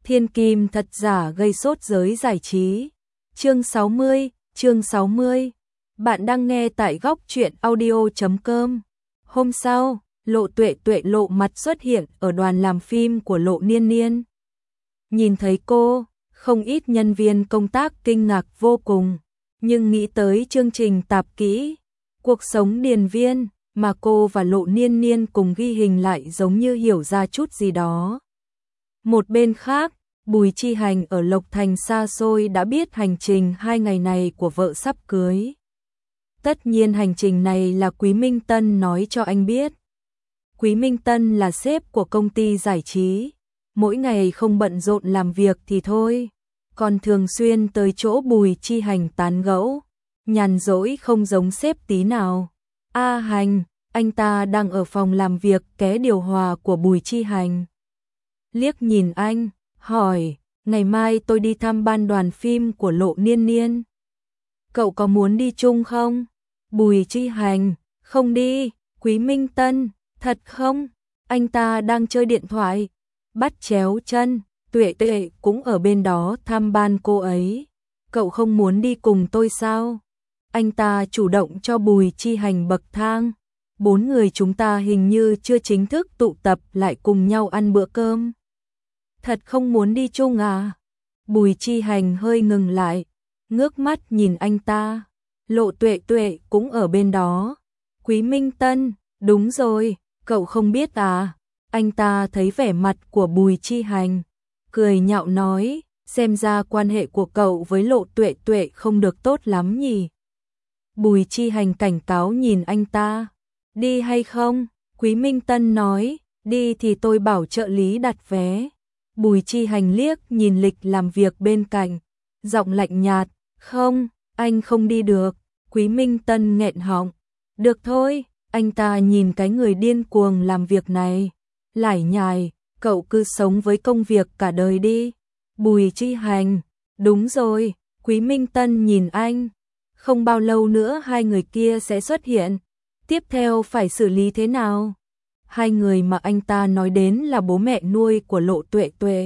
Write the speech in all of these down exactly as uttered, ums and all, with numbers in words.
Thiên kim thật giả gây sốt giới giải trí. Chương sáu mươi, chương sáu mươi. Bạn đang nghe tại góc truyện audio chấm com. Hôm sau, Lộ Tuệ Tuệ lộ mặt xuất hiện ở đoàn làm phim của Lộ Niên Niên. Nhìn thấy cô, không ít nhân viên công tác kinh ngạc vô cùng, nhưng nghĩ tới chương trình tạp kỹ, cuộc sống điền viên mà cô và Lộ Niên Niên cùng ghi hình lại giống như hiểu ra chút gì đó. Một bên khác, Bùi Chi Hành ở Lộc Thành xa xôi đã biết hành trình hai ngày này của vợ sắp cưới. Tất nhiên hành trình này là Quý Minh Tân nói cho anh biết. Quý Minh Tân là sếp của công ty giải trí, mỗi ngày không bận rộn làm việc thì thôi, còn thường xuyên tới chỗ Bùi Chi Hành tán gẫu, nhàn rỗi không giống sếp tí nào. A Hành, anh ta đang ở phòng làm việc ké điều hòa của Bùi Chi Hành. Liếc nhìn anh, hỏi, ngày mai tôi đi thăm ban đoàn phim của Lộ Niên Niên. Cậu có muốn đi chung không? Bùi Chi Hành, không đi. Quý Minh Tân, thật không? Anh ta đang chơi điện thoại. Bắt chéo chân, Tuệ Tuệ cũng ở bên đó thăm ban cô ấy. Cậu không muốn đi cùng tôi sao? Anh ta chủ động cho Bùi Chi Hành bậc thang. Bốn người chúng ta hình như chưa chính thức tụ tập lại cùng nhau ăn bữa cơm. Thật không muốn đi chung à? Bùi Chi Hành hơi ngừng lại, ngước mắt nhìn anh ta. Lộ Tuệ Tuệ cũng ở bên đó. Quý Minh Tân, đúng rồi, cậu không biết à? Anh ta thấy vẻ mặt của Bùi Chi Hành, cười nhạo nói, xem ra quan hệ của cậu với Lộ Tuệ Tuệ không được tốt lắm nhỉ. Bùi Chi Hành cảnh cáo nhìn anh ta, đi hay không? Quý Minh Tân nói, đi thì tôi bảo trợ lý đặt vé. Bùi Chi Hành liếc nhìn lịch làm việc bên cạnh, giọng lạnh nhạt, không, anh không đi được. Quý Minh Tân nghẹn họng, được thôi, anh ta nhìn cái người điên cuồng làm việc này, lải nhải, cậu cứ sống với công việc cả đời đi. Bùi Chi Hành, đúng rồi. Quý Minh Tân nhìn anh, không bao lâu nữa hai người kia sẽ xuất hiện, tiếp theo phải xử lý thế nào? Hai người mà anh ta nói đến là bố mẹ nuôi của Lộ Tuệ Tuệ.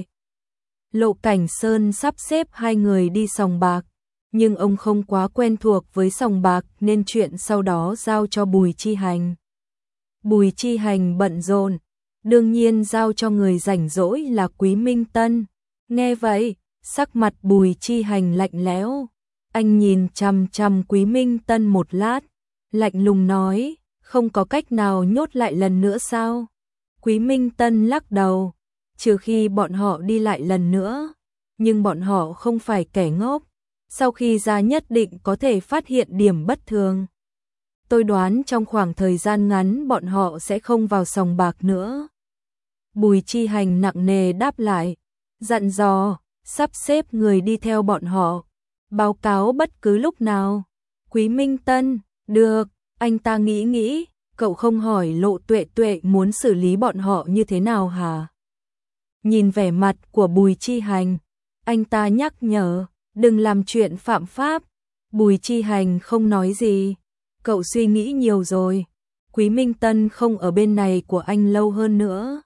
Lộ Cảnh Sơn sắp xếp hai người đi sòng bạc, nhưng ông không quá quen thuộc với sòng bạc nên chuyện sau đó giao cho Bùi Chi Hành. Bùi Chi Hành bận rộn, đương nhiên giao cho người rảnh rỗi là Quý Minh Tân. Nghe vậy, sắc mặt Bùi Chi Hành lạnh lẽo, anh nhìn chằm chằm Quý Minh Tân một lát, lạnh lùng nói, không có cách nào nhốt lại lần nữa sao? Quý Minh Tân lắc đầu, trừ khi bọn họ đi lại lần nữa, nhưng bọn họ không phải kẻ ngốc, sau khi ra nhất định có thể phát hiện điểm bất thường. Tôi đoán trong khoảng thời gian ngắn bọn họ sẽ không vào sòng bạc nữa. Bùi Chi Hành nặng nề đáp lại, dặn dò, sắp xếp người đi theo bọn họ, báo cáo bất cứ lúc nào. Quý Minh Tân, được. Anh ta nghĩ nghĩ, cậu không hỏi Lộ Tuệ Tuệ muốn xử lý bọn họ như thế nào hả? Nhìn vẻ mặt của Bùi Chi Hành, anh ta nhắc nhở, đừng làm chuyện phạm pháp. Bùi Chi Hành không nói gì, cậu suy nghĩ nhiều rồi. Quý Minh Tân không ở bên này của anh lâu hơn nữa.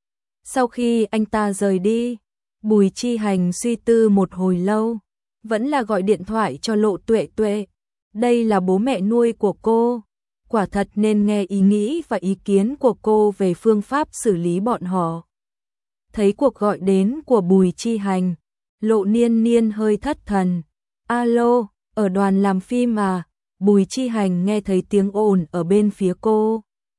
Sau khi anh ta rời đi, Bùi Chi Hành suy tư một hồi lâu, vẫn là gọi điện thoại cho Lộ Tuệ Tuệ. Đây là bố mẹ nuôi của cô, quả thật nên nghe ý nghĩ và ý kiến của cô về phương pháp xử lý bọn họ. Thấy cuộc gọi đến của Bùi Chi Hành, Lộ Niên Niên hơi thất thần. Alo, ở đoàn làm phim à? Bùi Chi Hành nghe thấy tiếng ồn ở bên phía cô.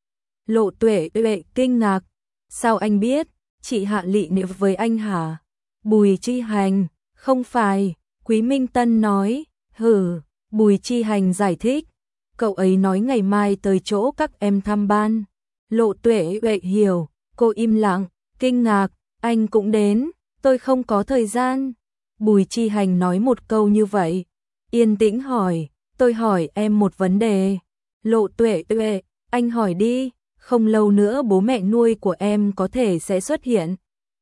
Lộ Tuệ Tuệ kinh ngạc, sao anh biết, chị Hạ lị nịu với anh hả? Bùi Chi Hành, không phải. Quý Minh Tân nói, hử. Bùi Chi Hành giải thích, cậu ấy nói ngày mai tới chỗ các em thăm ban. Lộ Tuệ Tuệ hiểu, cô im lặng, kinh ngạc, anh cũng đến, tôi không có thời gian. Bùi Chi Hành nói một câu như vậy, yên tĩnh hỏi, tôi hỏi em một vấn đề. Lộ Tuệ Tuệ, anh hỏi đi, không lâu nữa bố mẹ nuôi của em có thể sẽ xuất hiện.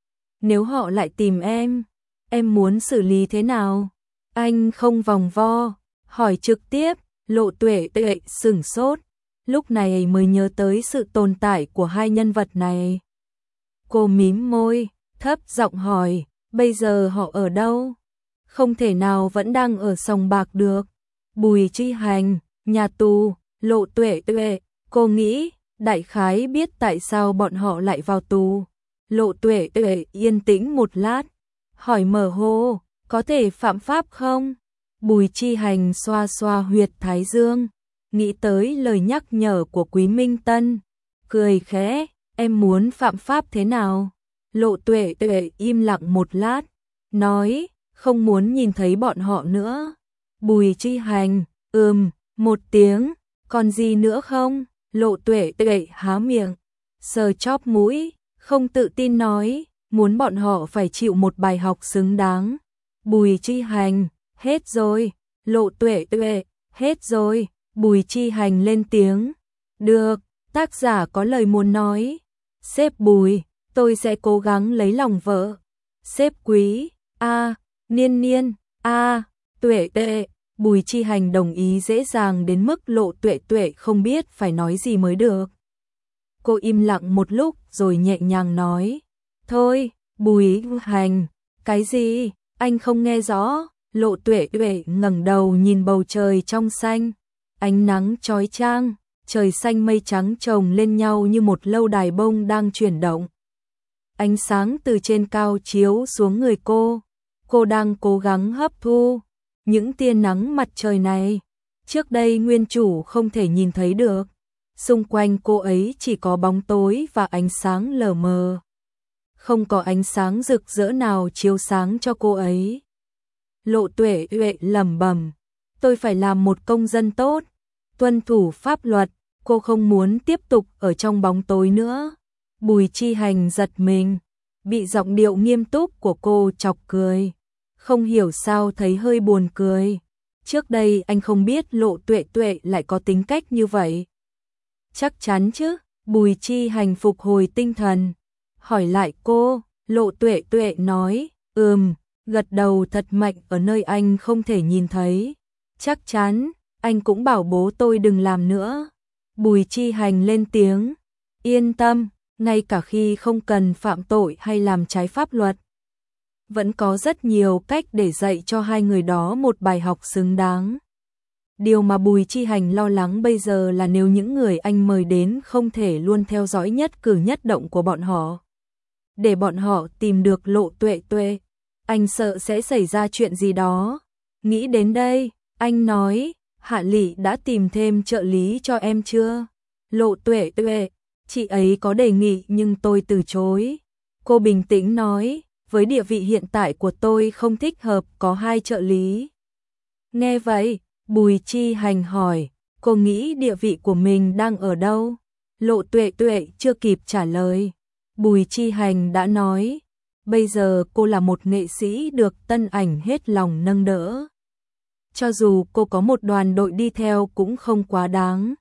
Nếu họ lại tìm em, em muốn xử lý thế nào? Anh không vòng vo, hỏi trực tiếp. Lộ Tuệ Tuệ sửng sốt, lúc này mới nhớ tới sự tồn tại của hai nhân vật này. Cô mím môi, thấp giọng hỏi, Bây giờ họ ở đâu? Không thể nào vẫn đang ở sòng bạc được. Bùi Chi Hành, nhà tù, Lộ Tuệ Tuệ, cô nghĩ, đại khái biết tại sao bọn họ lại vào tù. Lộ Tuệ Tuệ yên tĩnh một lát, hỏi mờ hồ, có thể phạm pháp không? Bùi Chi Hành xoa xoa huyệt thái dương, nghĩ tới lời nhắc nhở của Quý Minh Tân, cười khẽ, em muốn phạm pháp thế nào? Lộ Tuệ Tuệ im lặng một lát, nói, không muốn nhìn thấy bọn họ nữa. Bùi Chi Hành, ừm, một tiếng, còn gì nữa không? Lộ Tuệ Tuệ há miệng, sờ chóp mũi, không tự tin nói, muốn bọn họ phải chịu một bài học xứng đáng. Bùi Chi Hành, hết rồi. Lộ Tuệ Tuệ, hết rồi. Bùi Chi Hành lên tiếng, được, tác giả có lời muốn nói. Sếp Bùi, tôi sẽ cố gắng lấy lòng vợ. Sếp Quý, a, Niên Niên, a, Tuệ Tuệ. Bùi Chi Hành đồng ý dễ dàng đến mức Lộ Tuệ Tuệ không biết phải nói gì mới được. Cô im lặng một lúc rồi nhẹ nhàng nói, thôi, Bùi Hành, cái gì, anh không nghe rõ. Lộ Tuệ Tuệ ngẩng đầu nhìn bầu trời trong xanh, ánh nắng chói chang, trời xanh mây trắng chồng lên nhau như một lâu đài bông đang chuyển động. Ánh sáng từ trên cao chiếu xuống người cô, cô đang cố gắng hấp thu những tia nắng mặt trời này. Trước đây nguyên chủ không thể nhìn thấy được, xung quanh cô ấy chỉ có bóng tối và ánh sáng lờ mờ. Không có ánh sáng rực rỡ nào chiếu sáng cho cô ấy. Lộ Tuệ Tuệ lẩm bẩm, tôi phải làm một công dân tốt, tuân thủ pháp luật, cô không muốn tiếp tục ở trong bóng tối nữa. Bùi Chi Hành giật mình, bị giọng điệu nghiêm túc của cô chọc cười, không hiểu sao thấy hơi buồn cười. Trước đây anh không biết Lộ Tuệ Tuệ lại có tính cách như vậy. Chắc chắn chứ? Bùi Chi Hành phục hồi tinh thần, hỏi lại cô. Lộ Tuệ Tuệ nói, ừm, gật đầu thật mạnh ở nơi anh không thể nhìn thấy. Chắc chắn, anh cũng bảo bố tôi đừng làm nữa. Bùi Chi Hành lên tiếng, yên tâm, ngay cả khi không cần phạm tội hay làm trái pháp luật, vẫn có rất nhiều cách để dạy cho hai người đó một bài học xứng đáng. Điều mà Bùi Chi Hành lo lắng bây giờ là nếu những người anh mời đến không thể luôn theo dõi nhất cử nhất động của bọn họ, để bọn họ tìm được Lộ Tuệ Tuệ, anh sợ sẽ xảy ra chuyện gì đó. Nghĩ đến đây, anh nói, Hạ Lị đã tìm thêm trợ lý cho em chưa? Lộ Tuệ Tuệ, chị ấy có đề nghị nhưng tôi từ chối. Cô bình tĩnh nói, với địa vị hiện tại của tôi không thích hợp có hai trợ lý. Nghe vậy, Bùi Chi Hành hỏi, cô nghĩ địa vị của mình đang ở đâu? Lộ Tuệ Tuệ chưa kịp trả lời, Bùi Chi Hành đã nói, bây giờ cô là một nghệ sĩ được Tân Ảnh hết lòng nâng đỡ. Cho dù cô có một đoàn đội đi theo cũng không quá đáng.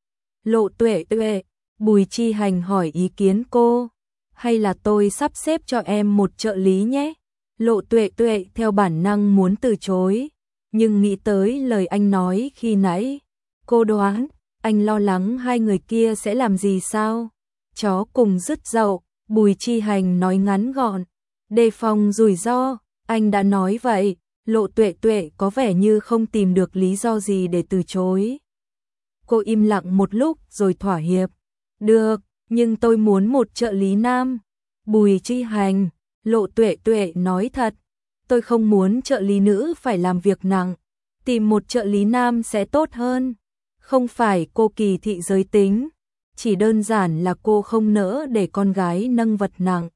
Lộ Tuệ Tuệ, Bùi Chi Hành hỏi ý kiến cô, hay là tôi sắp xếp cho em một trợ lý nhé? Lộ Tuệ Tuệ theo bản năng muốn từ chối, nhưng nghĩ tới lời anh nói khi nãy, cô đoán, anh lo lắng hai người kia sẽ làm gì sao? Chó cùng rứt dậu, Bùi Chi Hành nói ngắn gọn, đề phòng rủi ro, anh đã nói vậy. Lộ Tuệ Tuệ có vẻ như không tìm được lý do gì để từ chối. Cô im lặng một lúc rồi thỏa hiệp. Được, nhưng tôi muốn một trợ lý nam. Bùi Chi Hành, Lộ Tuệ Tuệ nói thật, tôi không muốn trợ lý nữ phải làm việc nặng, tìm một trợ lý nam sẽ tốt hơn. Không phải cô kỳ thị giới tính, chỉ đơn giản là cô không nỡ để con gái nâng vật nặng.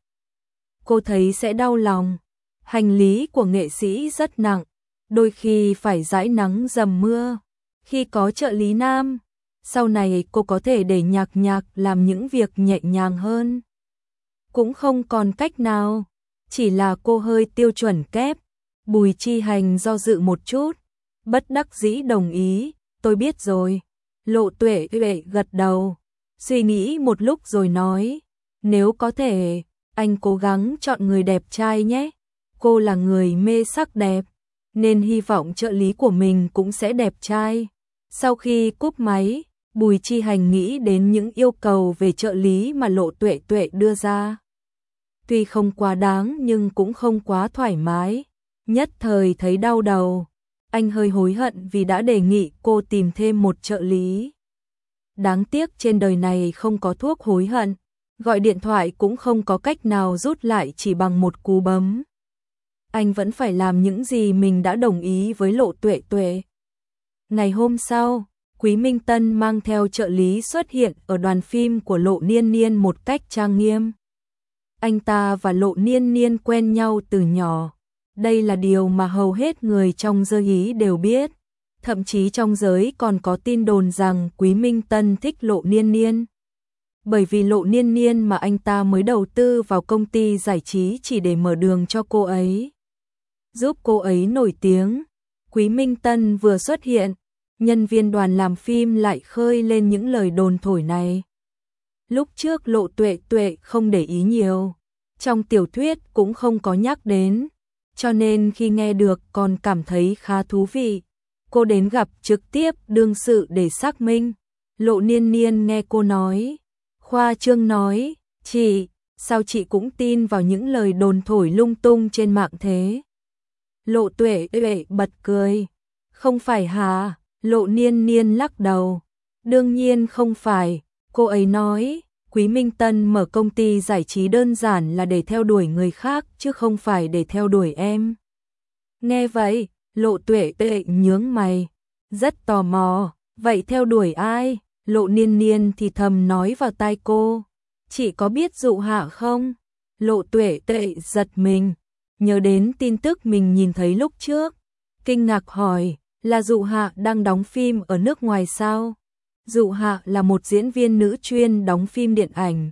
Cô thấy sẽ đau lòng. Hành lý của nghệ sĩ rất nặng, đôi khi phải dãi nắng dầm mưa. Khi có trợ lý nam, sau này cô có thể để Nhạc Nhạc làm những việc nhẹ nhàng hơn. Cũng không còn cách nào, chỉ là cô hơi tiêu chuẩn kép. Bùi Chi Hành do dự một chút, bất đắc dĩ đồng ý, tôi biết rồi. Lộ Tuệ Tuệ gật đầu, suy nghĩ một lúc rồi nói, nếu có thể, anh cố gắng chọn người đẹp trai nhé. Cô là người mê sắc đẹp, nên hy vọng trợ lý của mình cũng sẽ đẹp trai. Sau khi cúp máy, Bùi Chi Hành nghĩ đến những yêu cầu về trợ lý mà Lộ Tuệ Tuệ đưa ra. tuy không quá đáng nhưng cũng không quá thoải mái, nhất thời thấy đau đầu. Anh hơi hối hận vì đã đề nghị cô tìm thêm một trợ lý. Đáng tiếc trên đời này không có thuốc hối hận, gọi điện thoại cũng không có cách nào rút lại chỉ bằng một cú bấm. Anh vẫn phải làm những gì mình đã đồng ý với Lộ Tuệ Tuệ. Ngày hôm sau, Quý Minh Tân mang theo trợ lý xuất hiện ở đoàn phim của Lộ Niên Niên một cách trang nghiêm. Anh ta và Lộ Niên Niên quen nhau từ nhỏ. Đây là điều mà hầu hết người trong giới đều biết. Thậm chí trong giới còn có tin đồn rằng Quý Minh Tân thích Lộ Niên Niên. Bởi vì Lộ Niên Niên mà anh ta mới đầu tư vào công ty giải trí chỉ để mở đường cho cô ấy, giúp cô ấy nổi tiếng. Quý Minh Tân vừa xuất hiện, nhân viên đoàn làm phim lại khơi lên những lời đồn thổi này. Lúc trước Lộ Tuệ Tuệ không để ý nhiều, trong tiểu thuyết cũng không có nhắc đến, cho nên khi nghe được còn cảm thấy khá thú vị. Cô đến gặp trực tiếp đương sự để xác minh. Lộ Niên Niên nghe cô nói, khoa trương nói, chị, sao chị cũng tin vào những lời đồn thổi lung tung trên mạng thế? Lộ Tuệ Tuệ bật cười, không phải hả? Lộ Niên Niên lắc đầu, đương nhiên không phải. Cô ấy nói, Quý Minh Tân mở công ty giải trí đơn giản là để theo đuổi người khác chứ không phải để theo đuổi em. Nghe vậy, Lộ Tuệ Tuệ nhướng mày, rất tò mò, vậy theo đuổi ai? Lộ Niên Niên thì thầm nói vào tai cô, chị có biết Dụ Hạ không? Lộ Tuệ Tuệ giật mình, nhớ đến tin tức mình nhìn thấy lúc trước, kinh ngạc hỏi, là Dụ Hạ đang đóng phim ở nước ngoài sao? Dụ Hạ là một diễn viên nữ chuyên đóng phim điện ảnh.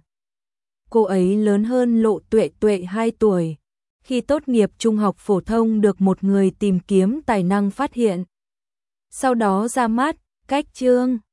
Cô ấy lớn hơn Lộ Tuệ Tuệ hai tuổi. Khi tốt nghiệp trung học phổ thông được một người tìm kiếm tài năng phát hiện. Sau đó ra mắt, cách chương.